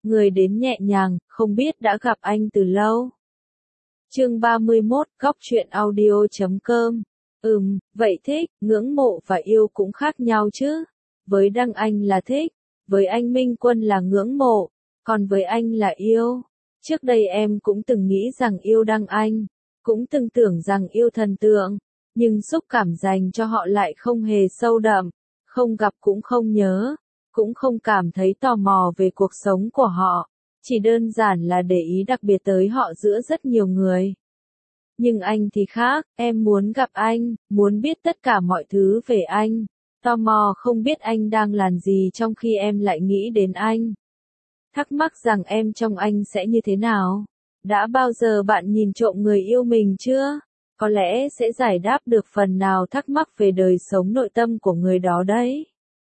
người đến nhẹ nhàng, không biết đã gặp anh từ lâu. Chương 31, Góc truyện audio.com. Vậy thích, ngưỡng mộ và yêu cũng khác nhau chứ. Với Đăng Anh là thích, với anh Minh Quân là ngưỡng mộ, còn với anh là yêu. Trước đây em cũng từng nghĩ rằng yêu Đăng Anh, cũng từng tưởng rằng yêu thần tượng, nhưng xúc cảm dành cho họ lại không hề sâu đậm, không gặp cũng không nhớ, cũng không cảm thấy tò mò về cuộc sống của họ, chỉ đơn giản là để ý đặc biệt tới họ giữa rất nhiều người. Nhưng anh thì khác, em muốn gặp anh, muốn biết tất cả mọi thứ về anh, tò mò không biết anh đang làm gì trong khi em lại nghĩ đến anh. Thắc mắc rằng em trong anh sẽ như thế nào? Đã bao giờ bạn nhìn trộm người yêu mình chưa? Có lẽ sẽ giải đáp được phần nào thắc mắc về đời sống nội tâm của người đó đấy.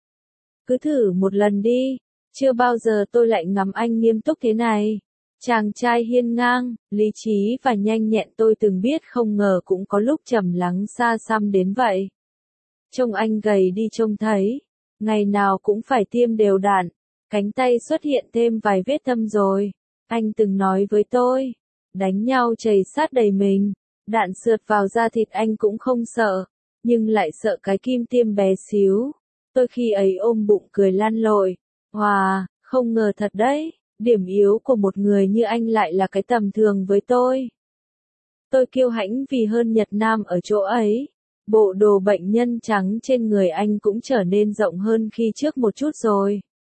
Cứ thử một lần đi, chưa bao giờ tôi lại ngắm anh nghiêm túc thế này. Chàng trai hiên ngang, lý trí và nhanh nhẹn tôi từng biết không ngờ cũng có lúc trầm lắng xa xăm đến vậy. Trông anh gầy đi trông thấy, ngày nào cũng phải tiêm đều đặn, cánh tay xuất hiện thêm vài vết thâm rồi. Anh từng nói với tôi, đánh nhau chảy sát đầy mình, đạn sượt vào da thịt anh cũng không sợ, nhưng lại sợ cái kim tiêm bé xíu. Tôi khi ấy ôm bụng cười lan lội, không ngờ thật đấy, điểm yếu của một người như anh lại là cái tầm thường với tôi. Tôi kiêu hãnh vì hơn Nhật Nam ở chỗ ấy. Bộ đồ bệnh nhân trắng trên người anh cũng trở nên rộng hơn khi trước một chút rồi.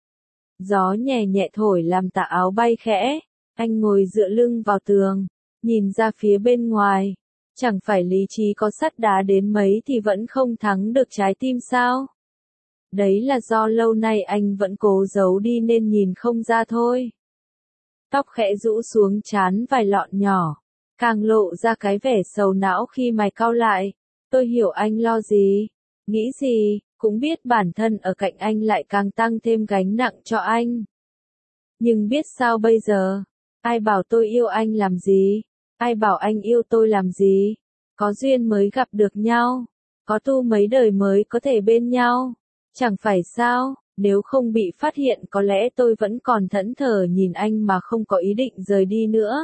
Gió nhẹ nhẹ thổi làm tà áo bay khẽ, anh ngồi dựa lưng vào tường, nhìn ra phía bên ngoài. Chẳng phải lý trí có sắt đá đến mấy thì vẫn không thắng được trái tim sao? Đấy là do lâu nay anh vẫn cố giấu đi nên nhìn không ra thôi. Tóc khẽ rũ xuống trán vài lọn nhỏ, càng lộ ra cái vẻ sầu não khi mày cau lại. Tôi hiểu anh lo gì, nghĩ gì, cũng biết bản thân ở cạnh anh lại càng tăng thêm gánh nặng cho anh. Nhưng biết sao bây giờ? Ai bảo tôi yêu anh làm gì? Ai bảo anh yêu tôi làm gì? Có duyên mới gặp được nhau, có tu mấy đời mới có thể bên nhau. Chẳng phải sao, nếu không bị phát hiện có lẽ tôi vẫn còn thẫn thờ nhìn anh mà không có ý định rời đi nữa.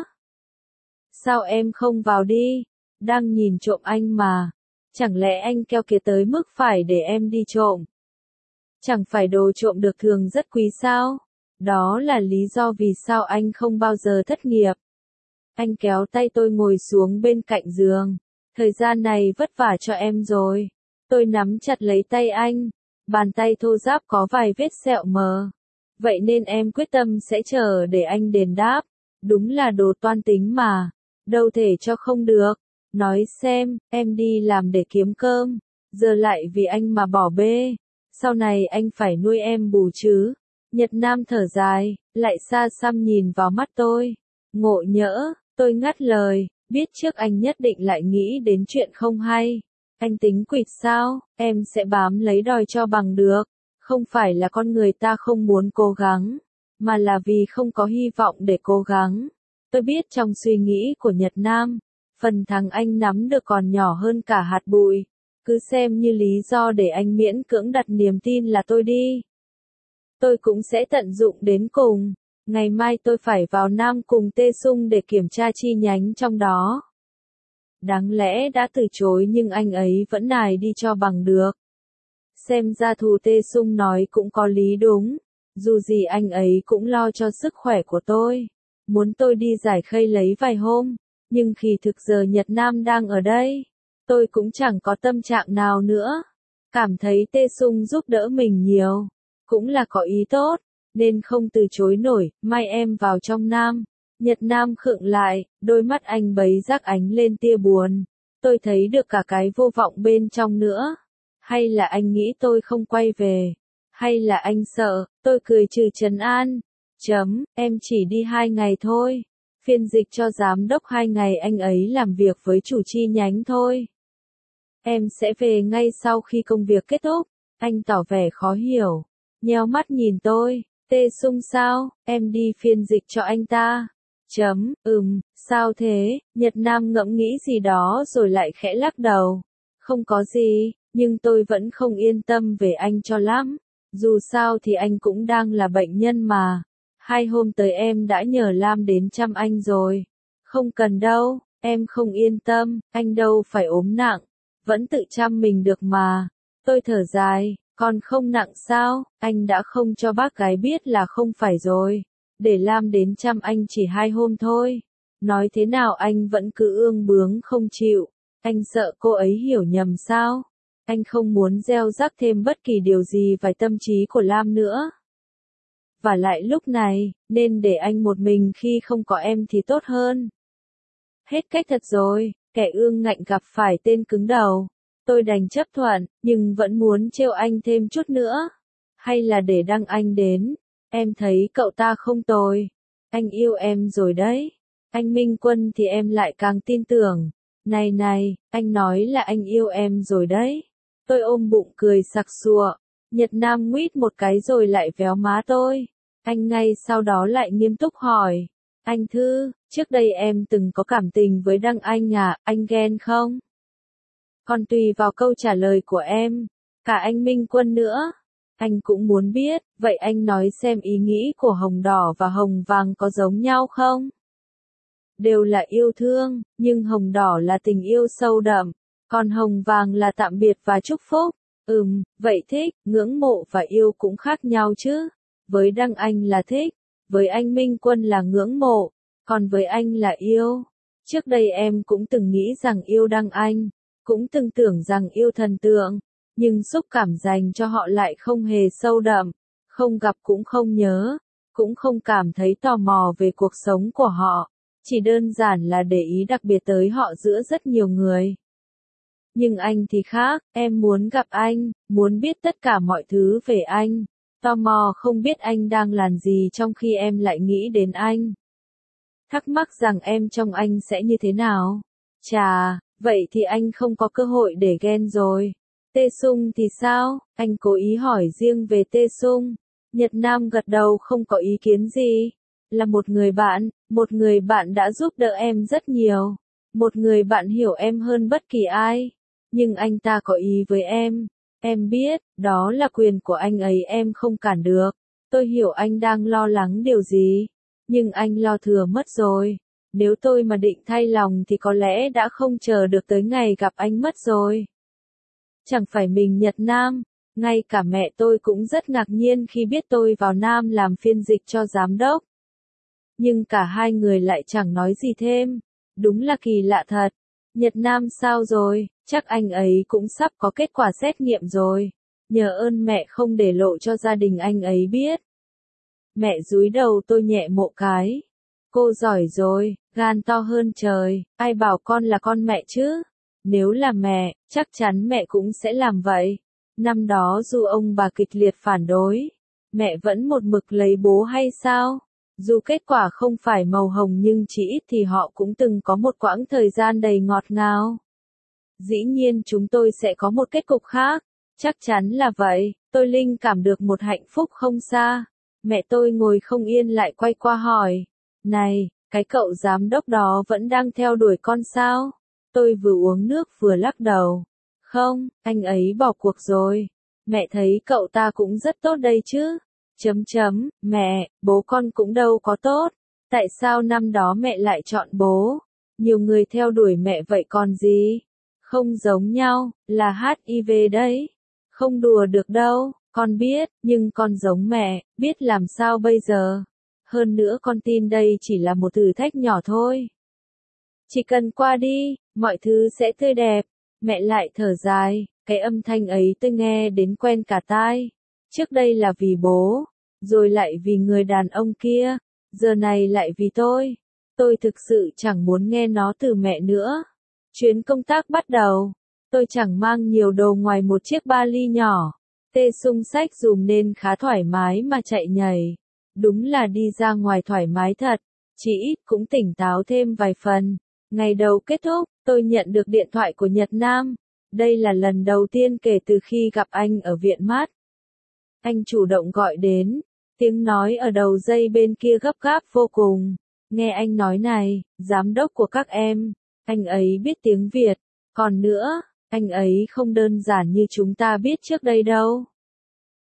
Sao em không vào đi? Đang nhìn trộm anh mà. Chẳng lẽ anh keo kiệt tới mức phải để em đi trộm? Chẳng phải đồ trộm được thường rất quý sao? Đó là lý do vì sao anh không bao giờ thất nghiệp. Anh kéo tay tôi ngồi xuống bên cạnh giường. Thời gian này vất vả cho em rồi. Tôi nắm chặt lấy tay anh. Bàn tay thô ráp có vài vết sẹo mờ. Vậy nên em quyết tâm sẽ chờ để anh đền đáp. Đúng là đồ toan tính mà. Đâu thể cho không được. Nói xem, em đi làm để kiếm cơm. Giờ lại vì anh mà bỏ bê. Sau này anh phải nuôi em bù chứ. Nhật Nam thở dài, lại xa xăm nhìn vào mắt tôi. Ngộ nhỡ, tôi ngắt lời, biết trước anh nhất định lại nghĩ đến chuyện không hay. Anh tính quỵt sao, em sẽ bám lấy đòi cho bằng được. Không phải là con người ta không muốn cố gắng, mà là vì không có hy vọng để cố gắng. Tôi biết trong suy nghĩ của Nhật Nam, phần thắng anh nắm được còn nhỏ hơn cả hạt bụi. Cứ xem như lý do để anh miễn cưỡng đặt niềm tin là tôi đi. Tôi cũng sẽ tận dụng đến cùng. Ngày mai tôi phải vào Nam cùng Tê Sung để kiểm tra chi nhánh trong đó. Đáng lẽ đã từ chối nhưng anh ấy vẫn nài đi cho bằng được. Xem ra thù Tê Sung nói cũng có lý đúng. Dù gì anh ấy cũng lo cho sức khỏe của tôi. Muốn tôi đi giải khây lấy vài hôm. Nhưng khi thực giờ Nhật Nam đang ở đây, tôi cũng chẳng có tâm trạng nào nữa. Cảm thấy Tê Sung giúp đỡ mình nhiều. Cũng là có ý tốt. Nên không từ chối nổi, mai em vào trong Nam. Nhật Nam khựng lại, đôi mắt anh bấy rác ánh lên tia buồn. Tôi thấy được cả cái vô vọng bên trong nữa. Hay là anh nghĩ tôi không quay về? Hay là anh sợ? Tôi cười trừ trấn an. Em chỉ đi 2 ngày thôi. Phiên dịch cho giám đốc 2 ngày anh ấy làm việc với chủ chi nhánh thôi. Em sẽ về ngay sau khi công việc kết thúc. Anh tỏ vẻ khó hiểu. Nheo mắt nhìn tôi. Tê Sung sao? Em đi phiên dịch cho anh ta. Sao thế? Nhật Nam ngẫm nghĩ gì đó rồi lại khẽ lắc đầu. Không có gì, nhưng tôi vẫn không yên tâm về anh cho lắm. Dù sao thì anh cũng đang là bệnh nhân mà. 2 hôm tới em đã nhờ Lam đến chăm anh rồi. Không cần đâu, em không yên tâm, anh đâu phải ốm nặng, vẫn tự chăm mình được mà. Tôi thở dài, còn không nặng sao, anh đã không cho bác gái biết là không phải rồi. Để Lam đến chăm anh chỉ 2 hôm thôi. Nói thế nào anh vẫn cứ ương bướng không chịu. Anh sợ cô ấy hiểu nhầm sao? Anh không muốn gieo rắc thêm bất kỳ điều gì vào tâm trí của Lam nữa. Và lại lúc này, nên để anh một mình khi không có em thì tốt hơn. Hết cách thật rồi, kẻ ương ngạnh gặp phải tên cứng đầu. Tôi đành chấp thuận, nhưng vẫn muốn trêu anh thêm chút nữa. Hay là để đăng anh đến. Em thấy cậu ta không tồi. Anh yêu em rồi đấy. Anh Minh Quân thì em lại càng tin tưởng. Này này, anh nói là anh yêu em rồi đấy. Tôi ôm bụng cười sặc sụa. Nhật Nam nguýt một cái rồi lại véo má tôi. Anh ngay sau đó lại nghiêm túc hỏi. Anh Thư, trước đây em từng có cảm tình với Đăng Anh à, anh ghen không? Còn tùy vào câu trả lời của em. Cả anh Minh Quân nữa. Anh cũng muốn biết, vậy anh nói xem ý nghĩ của hồng đỏ và hồng vàng có giống nhau không? Đều là yêu thương, nhưng hồng đỏ là tình yêu sâu đậm, còn hồng vàng là tạm biệt và chúc phúc. Vậy thích, ngưỡng mộ và yêu cũng khác nhau chứ. Với Đăng Anh là thích, với anh Minh Quân là ngưỡng mộ, còn với anh là yêu. Trước đây em cũng từng nghĩ rằng yêu Đăng Anh, cũng từng tưởng rằng yêu thần tượng, nhưng xúc cảm dành cho họ lại không hề sâu đậm, không gặp cũng không nhớ, cũng không cảm thấy tò mò về cuộc sống của họ, chỉ đơn giản là để ý đặc biệt tới họ giữa rất nhiều người. Nhưng anh thì khác, em muốn gặp anh, muốn biết tất cả mọi thứ về anh, tò mò không biết anh đang làm gì trong khi em lại nghĩ đến anh. Thắc mắc rằng em trong anh sẽ như thế nào. Chà, vậy thì anh không có cơ hội để ghen rồi. Tê Sung thì sao? Anh cố ý hỏi riêng về Tê Sung. Nhật Nam gật đầu không có ý kiến gì. Là một người bạn đã giúp đỡ em rất nhiều. Một người bạn hiểu em hơn bất kỳ ai. Nhưng anh ta có ý với em biết, đó là quyền của anh ấy em không cản được. Tôi hiểu anh đang lo lắng điều gì. Nhưng anh lo thừa mất rồi. Nếu tôi mà định thay lòng thì có lẽ đã không chờ được tới ngày gặp anh mất rồi. Chẳng phải mình Nhật Nam, ngay cả mẹ tôi cũng rất ngạc nhiên khi biết tôi vào Nam làm phiên dịch cho giám đốc. Nhưng cả hai người lại chẳng nói gì thêm. Đúng là kỳ lạ thật. Nhật Nam sao rồi, chắc anh ấy cũng sắp có kết quả xét nghiệm rồi. Nhờ ơn mẹ không để lộ cho gia đình anh ấy biết. Mẹ dúi đầu tôi nhẹ mộ cái. Cô giỏi rồi, gan to hơn trời, ai bảo con là con mẹ chứ? Nếu là mẹ, chắc chắn mẹ cũng sẽ làm vậy. Năm đó dù ông bà kịch liệt phản đối, mẹ vẫn một mực lấy bố hay sao? Dù kết quả không phải màu hồng nhưng chỉ ít thì họ cũng từng có một quãng thời gian đầy ngọt ngào. Dĩ nhiên chúng tôi sẽ có một kết cục khác. Chắc chắn là vậy, tôi linh cảm được một hạnh phúc không xa. Mẹ tôi ngồi không yên lại quay qua hỏi. Này, cái cậu giám đốc đó vẫn đang theo đuổi con sao? Tôi vừa uống nước vừa lắc đầu. Không, anh ấy bỏ cuộc rồi. Mẹ thấy cậu ta cũng rất tốt đây chứ. Mẹ, bố con cũng đâu có tốt. Tại sao năm đó mẹ lại chọn bố? Nhiều người theo đuổi mẹ vậy còn gì? Không giống nhau, là HIV đấy. Không đùa được đâu, con biết, nhưng con giống mẹ, biết làm sao bây giờ. Hơn nữa con tin đây chỉ là một thử thách nhỏ thôi. Chỉ cần qua đi, mọi thứ sẽ tươi đẹp. Mẹ lại thở dài, cái âm thanh ấy tôi nghe đến quen cả tai. Trước đây là vì bố, rồi lại vì người đàn ông kia, giờ này lại vì tôi. Tôi thực sự chẳng muốn nghe nó từ mẹ nữa. Chuyến công tác bắt đầu. Tôi chẳng mang nhiều đồ ngoài một chiếc vali nhỏ. Tê Sung xách dùm nên khá thoải mái mà chạy nhảy. Đúng là đi ra ngoài thoải mái thật. Chỉ ít cũng tỉnh táo thêm vài phần. Ngày đầu kết thúc, tôi nhận được điện thoại của Nhật Nam. Đây là lần đầu tiên kể từ khi gặp anh ở viện mát. Anh chủ động gọi đến. Tiếng nói ở đầu dây bên kia gấp gáp vô cùng. Nghe anh nói này, giám đốc của các em. Anh ấy biết tiếng Việt. Còn nữa, anh ấy không đơn giản như chúng ta biết trước đây đâu.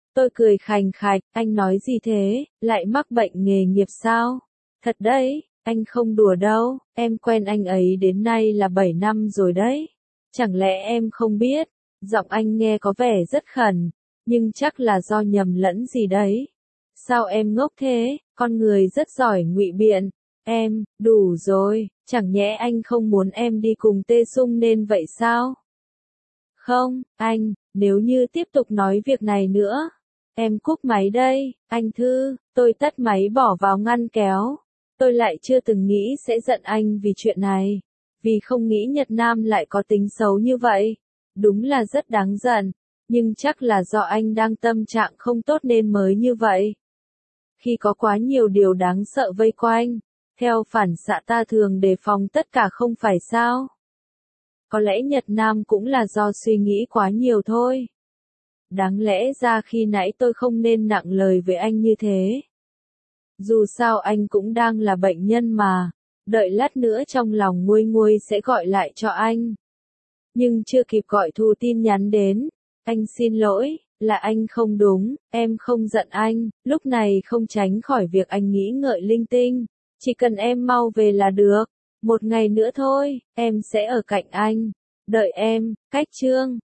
Tôi cười khành khạch, anh nói gì thế, lại mắc bệnh nghề nghiệp sao? Thật đấy, anh không đùa đâu, em quen anh ấy đến nay là 7 năm rồi đấy. Chẳng lẽ em không biết? Giọng anh nghe có vẻ rất khẩn, nhưng chắc là do nhầm lẫn gì đấy. Sao em ngốc thế, con người rất giỏi ngụy biện. Em, đủ rồi, chẳng nhẽ anh không muốn em đi cùng Tê Sung nên vậy sao? Không, anh, nếu như tiếp tục nói việc này nữa, em cúp máy đây, anh Thư, tôi tắt máy bỏ vào ngăn kéo. Tôi lại chưa từng nghĩ sẽ giận anh vì chuyện này, vì không nghĩ Nhật Nam lại có tính xấu như vậy. Đúng là rất đáng giận, nhưng chắc là do anh đang tâm trạng không tốt nên mới như vậy. Khi có quá nhiều điều đáng sợ vây quanh, theo phản xạ ta thường đề phòng tất cả không phải sao? Có lẽ Nhật Nam cũng là do suy nghĩ quá nhiều thôi. Đáng lẽ ra khi nãy tôi không nên nặng lời với anh như thế. Dù sao anh cũng đang là bệnh nhân mà, đợi lát nữa trong lòng nguôi nguôi sẽ gọi lại cho anh. Nhưng chưa kịp gọi Thu tin nhắn đến, anh xin lỗi, là anh không đúng, em không giận anh, lúc này không tránh khỏi việc anh nghĩ ngợi linh tinh, chỉ cần em mau về là được, một ngày nữa thôi, em sẽ ở cạnh anh, đợi em, cách chương.